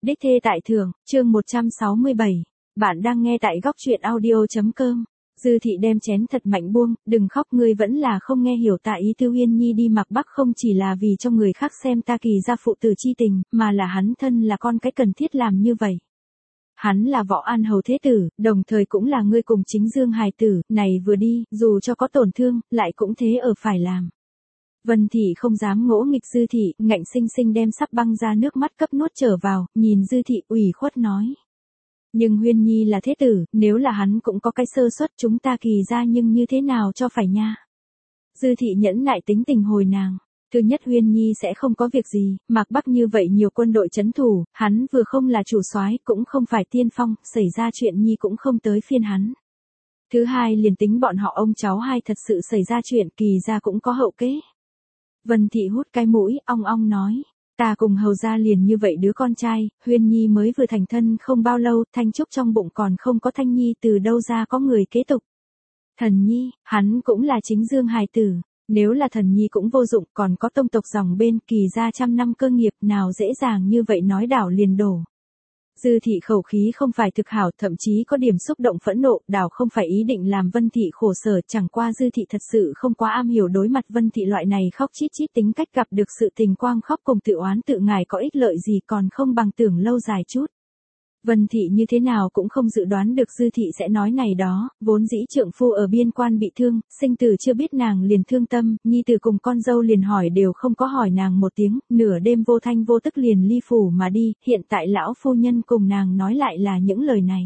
Đích thê tại thượng, chương 167. Bạn đang nghe tại góc truyện audio.com. Dư thị đem chén thật mạnh buông, đừng khóc, ngươi vẫn là không nghe hiểu tạ ý Tư Uyên Nhi đi mặc Bắc không chỉ là vì cho người khác xem ta Kỳ gia phụ tử chi tình, mà là hắn thân là con cái cần thiết làm như vậy. Hắn là Võ An Hầu thế tử, đồng thời cũng là ngươi cùng Chính Dương hài tử, này vừa đi, dù cho có tổn thương, lại cũng thế ở phải làm. Vân Thị không dám ngỗ nghịch Dư Thị, ngạnh sinh sinh đem sắp băng ra nước mắt cấp nuốt trở vào, nhìn Dư Thị ủy khuất nói. Nhưng Huyên Nhi là thế tử, nếu là hắn cũng có cái sơ suất chúng ta Kỳ ra nhưng như thế nào cho phải nha. Dư Thị nhẫn nại tính tình hồi nàng. Thứ nhất Huyên Nhi sẽ không có việc gì, Mạc Bắc như vậy nhiều quân đội trấn thủ, hắn vừa không là chủ soái, cũng không phải tiên phong, xảy ra chuyện Nhi cũng không tới phiên hắn. Thứ hai liền tính bọn họ ông cháu hai thật sự xảy ra chuyện Kỳ ra cũng có hậu kế. Vân Thị hút cái mũi, ong ong nói. Ta cùng Hầu ra liền như vậy đứa con trai, Huyên Nhi mới vừa thành thân không bao lâu, Thanh Trúc trong bụng còn không có Thanh Nhi từ đâu ra có người kế tục. Thần Nhi, hắn cũng là Chính Dương hài tử, nếu là Thần Nhi cũng vô dụng, còn có tông tộc dòng bên Kỳ ra trăm năm cơ nghiệp nào dễ dàng như vậy nói đảo liền đổ. Dư Thị khẩu khí không phải thực hảo, thậm chí có điểm xúc động phẫn nộ, đảo không phải ý định làm Vân Thị khổ sở, chẳng qua Dư Thị thật sự không quá am hiểu đối mặt Vân Thị loại này khóc chít chít tính cách, gặp được sự tình quang khóc cùng tự oán tự ngài có ích lợi gì, còn không bằng tưởng lâu dài chút. Vân Thị như thế nào cũng không dự đoán được Dư Thị sẽ nói này đó, vốn dĩ trượng phu ở biên quan bị thương, sinh tử chưa biết nàng liền thương tâm, nhi tử cùng con dâu liền hỏi đều không có hỏi nàng một tiếng, nửa đêm vô thanh vô tức liền ly phủ mà đi, hiện tại lão phu nhân cùng nàng nói lại là những lời này.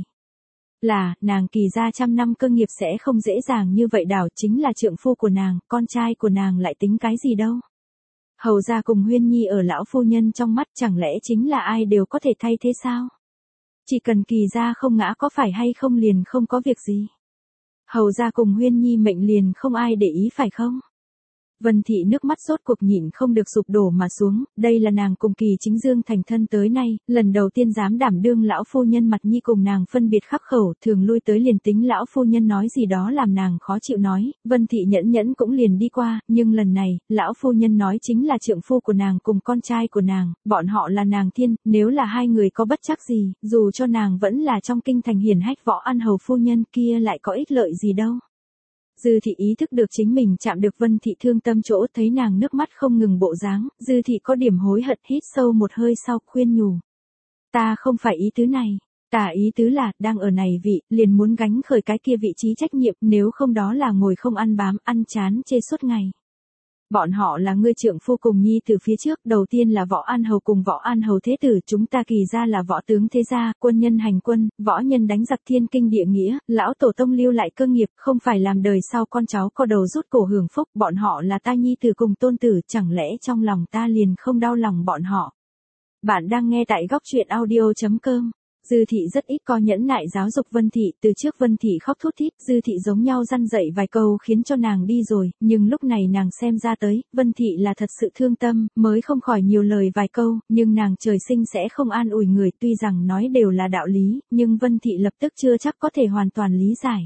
Là, nàng Kỳ gia trăm năm cơ nghiệp sẽ không dễ dàng như vậy đảo, chính là trượng phu của nàng, con trai của nàng lại tính cái gì đâu. Hầu gia cùng Huyên Nhi ở lão phu nhân trong mắt chẳng lẽ chính là ai đều có thể thay thế sao? Chỉ cần Kỳ gia không ngã có phải hay không liền không có việc gì. Hầu gia cùng Huyên Nhi mệnh liền không ai để ý phải không? Vân Thị nước mắt rốt cuộc nhịn không được sụp đổ mà xuống, đây là nàng cùng Kỳ Chính Dương thành thân tới nay, lần đầu tiên dám đảm đương lão phu nhân mặt nhi cùng nàng phân biệt khắc khẩu, thường lui tới liền tính lão phu nhân nói gì đó làm nàng khó chịu nói, Vân Thị nhẫn nhẫn cũng liền đi qua, nhưng lần này, lão phu nhân nói chính là trượng phu của nàng cùng con trai của nàng, bọn họ là nàng thiên, nếu là hai người có bất trắc gì, dù cho nàng vẫn là trong kinh thành hiển hách Võ An Hầu phu nhân kia lại có ích lợi gì đâu. Dư Thị ý thức được chính mình chạm được Vân Thị thương tâm chỗ, thấy nàng nước mắt không ngừng bộ dáng, Dư Thị có điểm hối hận, hít sâu một hơi sau khuyên nhủ. Ta không phải ý tứ này, ta ý tứ là, đang ở này vị, liền muốn gánh khởi cái kia vị trí trách nhiệm, nếu không đó là ngồi không ăn bám, ăn chán chê suốt ngày. Bọn họ là ngươi trượng phu cùng nhi từ phía trước, đầu tiên là Võ An Hầu cùng Võ An Hầu thế tử, chúng ta Kỳ gia là võ tướng thế gia, quân nhân hành quân, võ nhân đánh giặc thiên kinh địa nghĩa, lão tổ tông lưu lại cơ nghiệp, không phải làm đời sau con cháu có đầu rút cổ hưởng phúc, bọn họ là ta nhi tử cùng tôn tử, chẳng lẽ trong lòng ta liền không đau lòng bọn họ. Bạn đang nghe tại góc truyện audio.com. Dư Thị rất ít có nhẫn nại giáo dục Vân Thị, từ trước Vân Thị khóc thút thít, Dư Thị giống nhau răn dạy vài câu khiến cho nàng đi rồi, nhưng lúc này nàng xem ra tới, Vân Thị là thật sự thương tâm, mới không khỏi nhiều lời vài câu, nhưng nàng trời sinh sẽ không an ủi người, tuy rằng nói đều là đạo lý, nhưng Vân Thị lập tức chưa chắc có thể hoàn toàn lý giải.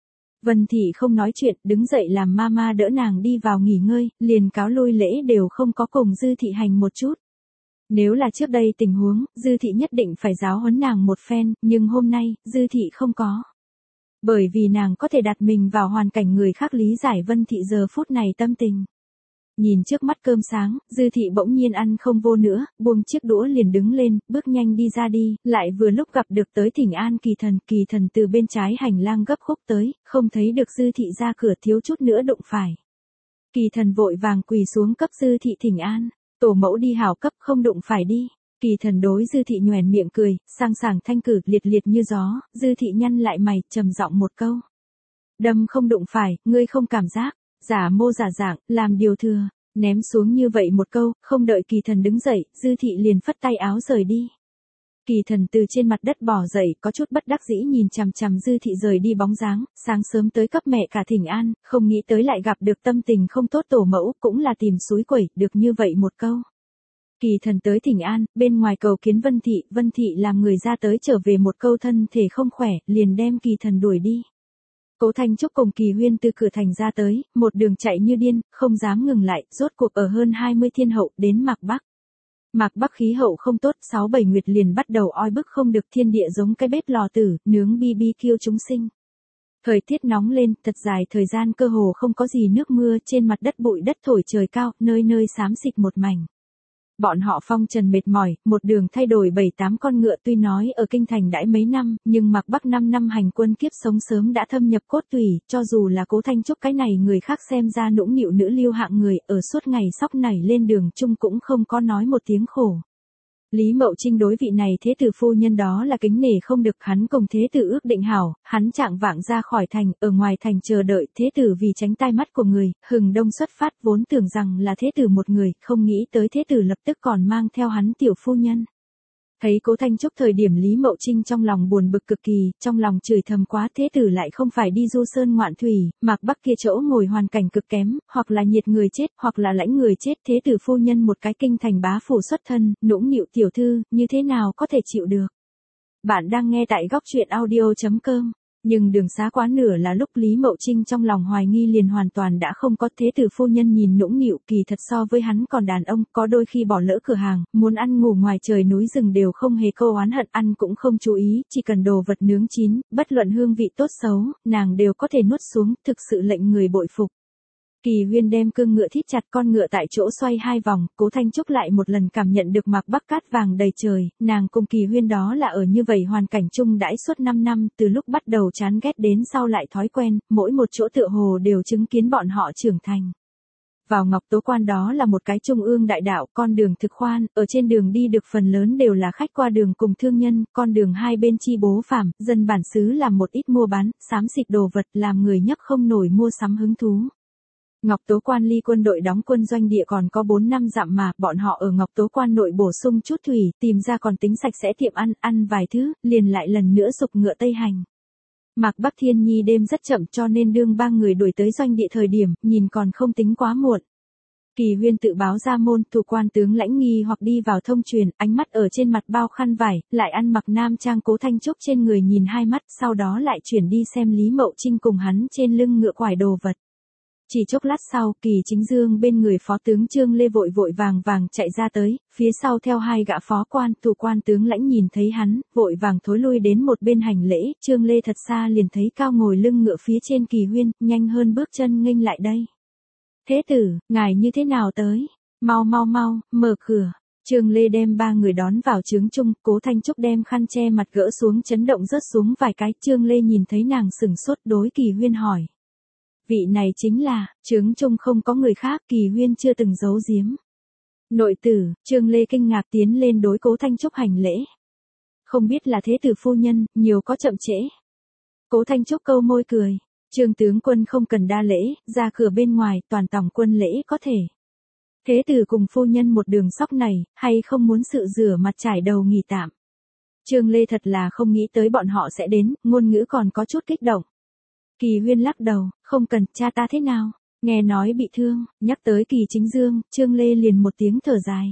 Vân Thị không nói chuyện, đứng dậy làm mama đỡ nàng đi vào nghỉ ngơi, liền cáo lui lễ đều không có cùng Dư Thị hành một chút. Nếu là trước đây tình huống, Dư Thị nhất định phải giáo huấn nàng một phen, nhưng hôm nay, Dư Thị không có. Bởi vì nàng có thể đặt mình vào hoàn cảnh người khác lý giải Vân Thị giờ phút này tâm tình. Nhìn trước mắt cơm sáng, Dư Thị bỗng nhiên ăn không vô nữa, buông chiếc đũa liền đứng lên, bước nhanh đi ra đi, lại vừa lúc gặp được tới thỉnh an Kỳ thần từ bên trái hành lang gấp khúc tới, không thấy được Dư Thị ra cửa thiếu chút nữa đụng phải. Kỳ thần vội vàng quỳ xuống cấp Dư Thị thỉnh an. Tổ mẫu đi hảo cấp không đụng phải đi. Kỳ thần đối Dư Thị nhoẻn miệng cười, sang sảng thanh cử, liệt liệt như gió, Dư Thị nhăn lại mày, trầm giọng một câu. Đâm không đụng phải, ngươi không cảm giác, giả mô giả dạng, làm điều thừa, ném xuống như vậy một câu, không đợi Kỳ thần đứng dậy, Dư Thị liền phất tay áo rời đi. Kỳ thần từ trên mặt đất bò dậy, có chút bất đắc dĩ nhìn chằm chằm Dư Thị rời đi bóng dáng, sáng sớm tới cấp mẹ cả thỉnh an, không nghĩ tới lại gặp được tâm tình không tốt tổ mẫu, cũng là tìm suối quẩy, được như vậy một câu. Kỳ thần tới thỉnh an, bên ngoài cầu kiến Vân Thị làm người ra tới trở về một câu thân thể không khỏe, liền đem Kỳ thần đuổi đi. Cố Thanh Trúc cùng Kỳ Huyên từ cửa thành ra tới, một đường chạy như điên, không dám ngừng lại, rốt cuộc ở hơn 20 thiên hậu, đến Mạc Bắc. Mạc Bắc khí hậu không tốt, 6-7 nguyệt liền bắt đầu oi bức không được, thiên địa giống cái bếp lò tử, nướng BBQ chúng sinh. Thời tiết nóng lên, thật dài thời gian cơ hồ không có gì nước mưa, trên mặt đất bụi đất thổi trời cao, nơi nơi xám xịt một mảnh. Bọn họ phong trần mệt mỏi, một đường thay đổi 7-8 con ngựa, tuy nói ở kinh thành đãi mấy năm, nhưng Mạc Bắc 5 năm hành quân kiếp sống sớm đã thâm nhập cốt tủy, cho dù là Cố Thanh Trúc cái này người khác xem ra nũng nịu nữ lưu hạng người, ở suốt ngày sóc nảy lên đường chung cũng không có nói một tiếng khổ. Lý Mậu Trinh đối vị này thế tử phu nhân đó là kính nể không được, hắn cùng thế tử ước định hảo, hắn trạng vạng ra khỏi thành, ở ngoài thành chờ đợi thế tử, vì tránh tai mắt của người, hừng đông xuất phát, vốn tưởng rằng là thế tử một người, không nghĩ tới thế tử lập tức còn mang theo hắn tiểu phu nhân. Thấy Cố Thanh Trúc thời điểm Lý Mậu Trinh trong lòng buồn bực cực kỳ, trong lòng chửi thầm quá, thế tử lại không phải đi du sơn ngoạn thủy, Mạc Bắc kia chỗ ngồi hoàn cảnh cực kém, hoặc là nhiệt người chết, hoặc là lãnh người chết, thế tử phu nhân một cái kinh thành bá phủ xuất thân, nũng nịu tiểu thư, như thế nào có thể chịu được. Bạn đang nghe tại góc truyện audio.com. Nhưng đường xá quá nửa là lúc Lý Mậu Trinh trong lòng hoài nghi liền hoàn toàn đã không có, thế tử phu nhân nhìn nũng nịu, kỳ thật so với hắn còn đàn ông, có đôi khi bỏ lỡ cửa hàng, muốn ăn ngủ ngoài trời núi rừng đều không hề câu oán hận, ăn cũng không chú ý, chỉ cần đồ vật nướng chín, bất luận hương vị tốt xấu, nàng đều có thể nuốt xuống, thực sự lệnh người bội phục. Kỳ Huyên đem cương ngựa thít chặt, con ngựa tại chỗ xoay 2 vòng, Cố Thanh Trúc lại một lần cảm nhận được Mạc Bắc cát vàng đầy trời, nàng cùng Kỳ Huyên đó là ở như vậy hoàn cảnh chung đãi suốt 5 năm, từ lúc bắt đầu chán ghét đến sau lại thói quen, mỗi một chỗ tựa hồ đều chứng kiến bọn họ trưởng thành. Vào Ngọc Tố Quan đó là một cái trung ương đại đạo, con đường thực khoan, ở trên đường đi được phần lớn đều là khách qua đường cùng thương nhân, con đường hai bên chi bố phàm, dân bản xứ làm một ít mua bán, xám xịt đồ vật làm người nhấc không nổi mua sắm hứng thú. Ngọc Tố Quan ly quân đội đóng quân doanh địa còn có 4-5 dặm mà, bọn họ ở Ngọc Tố Quan nội bổ sung chút thủy, tìm ra còn tính sạch sẽ tiệm ăn vài thứ, liền lại lần nữa dục ngựa tây hành. Mạc Bắc Thiên Nhi đêm rất chậm cho nên đương 3 người đuổi tới doanh địa thời điểm, nhìn còn không tính quá muộn. Kỳ Huyên tự báo ra môn, thủ quan tướng lãnh nghi hoặc đi vào thông truyền, ánh mắt ở trên mặt bao khăn vải, lại ăn mặc nam trang Cố Thanh Trúc trên người nhìn 2 mắt, sau đó lại chuyển đi xem Lý Mậu Trinh cùng hắn trên lưng ngựa quải đồ vật. Chỉ chốc lát sau, Kỳ Chính Dương bên người phó tướng Trương Lê vội vàng chạy ra tới, phía sau theo 2 gã phó quan, thủ quan tướng lãnh nhìn thấy hắn, vội vàng thối lui đến một bên hành lễ, Trương Lê thật xa liền thấy cao ngồi lưng ngựa phía trên Kỳ Huyên, nhanh hơn bước chân nghênh lại đây. Thế tử, ngài như thế nào tới? Mau, mở cửa. Trương Lê đem 3 người đón vào trướng chung, Cố Thanh Trúc đem khăn che mặt gỡ xuống, chấn động rớt xuống vài cái, Trương Lê nhìn thấy nàng sửng sốt, đối Kỳ Huyên hỏi. Vị này chính là, trướng chung không có người khác, Kỳ Huyên chưa từng giấu giếm. Nội tử, Trương Lê kinh ngạc tiến lên đối Cố Thanh Trúc hành lễ. Không biết là thế tử phu nhân, nhiều có chậm trễ. Cố Thanh Trúc câu môi cười. Trương tướng quân không cần đa lễ, ra cửa bên ngoài, toàn tổng quân lễ có thể. Thế tử cùng phu nhân một đường sóc này, hay không muốn sự rửa mặt trải đầu nghỉ tạm. Trương Lê thật là không nghĩ tới bọn họ sẽ đến, ngôn ngữ còn có chút kích động. Kỳ Huyên lắc đầu, không cần, cha ta thế nào? Nghe nói bị thương, nhắc tới Kỳ Chính Dương, Trương Lê liền một tiếng thở dài.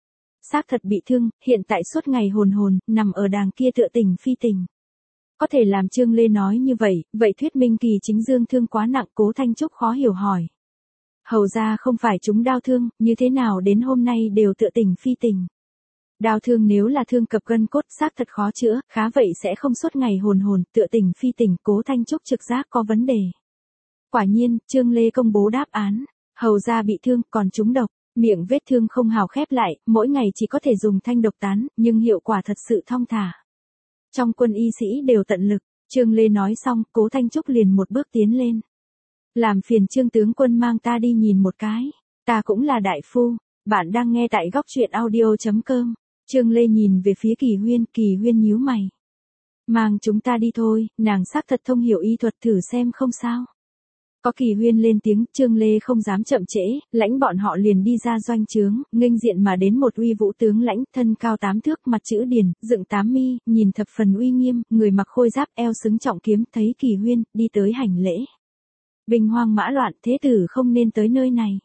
Xác thật bị thương, hiện tại suốt ngày hồn, nằm ở đàng kia tựa tình phi tình. Có thể làm Trương Lê nói như vậy thuyết minh Kỳ Chính Dương thương quá nặng, Cố Thanh Trúc khó hiểu hỏi. Hầu ra không phải chúng đau thương, như thế nào đến hôm nay đều tựa tình phi tình. Đau thương nếu là thương cập gân cốt xác thật khó chữa, khá vậy sẽ không suốt ngày hồn, tựa tình phi tình, Cố Thanh Trúc trực giác có vấn đề. Quả nhiên, Trương Lê công bố đáp án, hầu ra bị thương, còn trúng độc, miệng vết thương không hào khép lại, mỗi ngày chỉ có thể dùng thanh độc tán, nhưng hiệu quả thật sự thong thả. Trong quân y sĩ đều tận lực, Trương Lê nói xong, Cố Thanh Trúc liền một bước tiến lên. Làm phiền Trương tướng quân mang ta đi nhìn một cái, ta cũng là đại phu, bạn đang nghe tại góc truyện audio.com. Trương Lê nhìn về phía Kỳ Huyên nhíu mày. Mang chúng ta đi thôi, nàng xác thật thông hiểu y thuật, thử xem không sao. Có Kỳ Huyên lên tiếng, Trương Lê không dám chậm trễ, lãnh bọn họ liền đi ra doanh trướng, nghênh diện mà đến một uy vũ tướng lãnh, thân cao 8 thước, mặt chữ điền, dựng 8 mi, nhìn thập phần uy nghiêm, người mặc khôi giáp, eo xứng trọng kiếm, thấy Kỳ Huyên, đi tới hành lễ. Binh hoang mã loạn, thế tử không nên tới nơi này.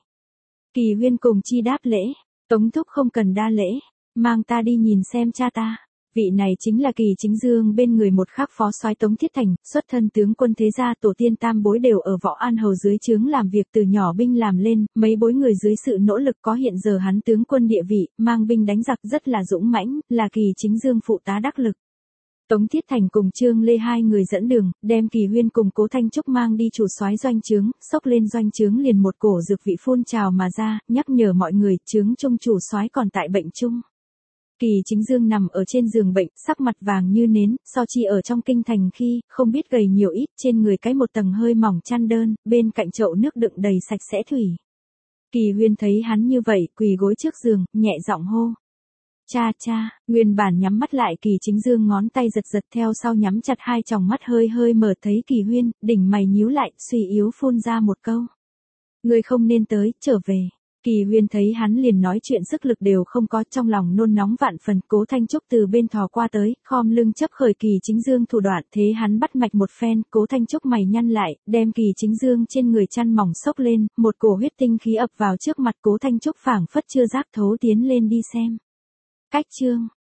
Kỳ Huyên cùng chi đáp lễ, Tống thúc không cần đa lễ, mang ta đi nhìn xem cha ta. Vị này chính là Kỳ Chính Dương bên người một khắc phó soái Tống Thiết Thành, xuất thân tướng quân thế gia tổ tiên tam bối đều ở Võ An Hầu dưới trướng làm việc từ nhỏ binh làm lên, mấy bối người dưới sự nỗ lực có hiện giờ hắn tướng quân địa vị, mang binh đánh giặc rất là dũng mãnh, là Kỳ Chính Dương phụ tá đắc lực. Tống Thiết Thành cùng Trương Lê hai người dẫn đường, đem Kỳ Huyên cùng Cố Thanh Trúc mang đi chủ soái doanh trướng, xốc lên doanh trướng liền một cổ dược vị phun trào mà ra, nhắc nhở mọi người, trướng trung chủ soái còn tại bệnh chung. Kỳ Chính Dương nằm ở trên giường bệnh, sắc mặt vàng như nến, so chi ở trong kinh thành khi, không biết gầy nhiều ít, trên người cái một tầng hơi mỏng chăn đơn, bên cạnh chậu nước đựng đầy sạch sẽ thủy. Kỳ Huyên thấy hắn như vậy, quỳ gối trước giường, nhẹ giọng hô. Cha cha, nguyên bản nhắm mắt lại Kỳ Chính Dương ngón tay giật giật theo sau nhắm chặt hai tròng mắt hơi hơi mở thấy Kỳ Huyên, đỉnh mày nhíu lại, suy yếu phun ra một câu. Ngươi không nên tới, trở về. Kỳ Huyên thấy hắn liền nói chuyện sức lực đều không có, trong lòng nôn nóng vạn phần. Cố Thanh Trúc từ bên thò qua tới, khom lưng chấp khởi Kỳ Chính Dương thủ đoạn, thế hắn bắt mạch một phen, Cố Thanh Trúc mày nhăn lại, đem Kỳ Chính Dương trên người chăn mỏng xốc lên, một cổ huyết tinh khí ập vào trước mặt Cố Thanh Trúc phảng phất chưa giác thấu tiến lên đi xem. Cách chương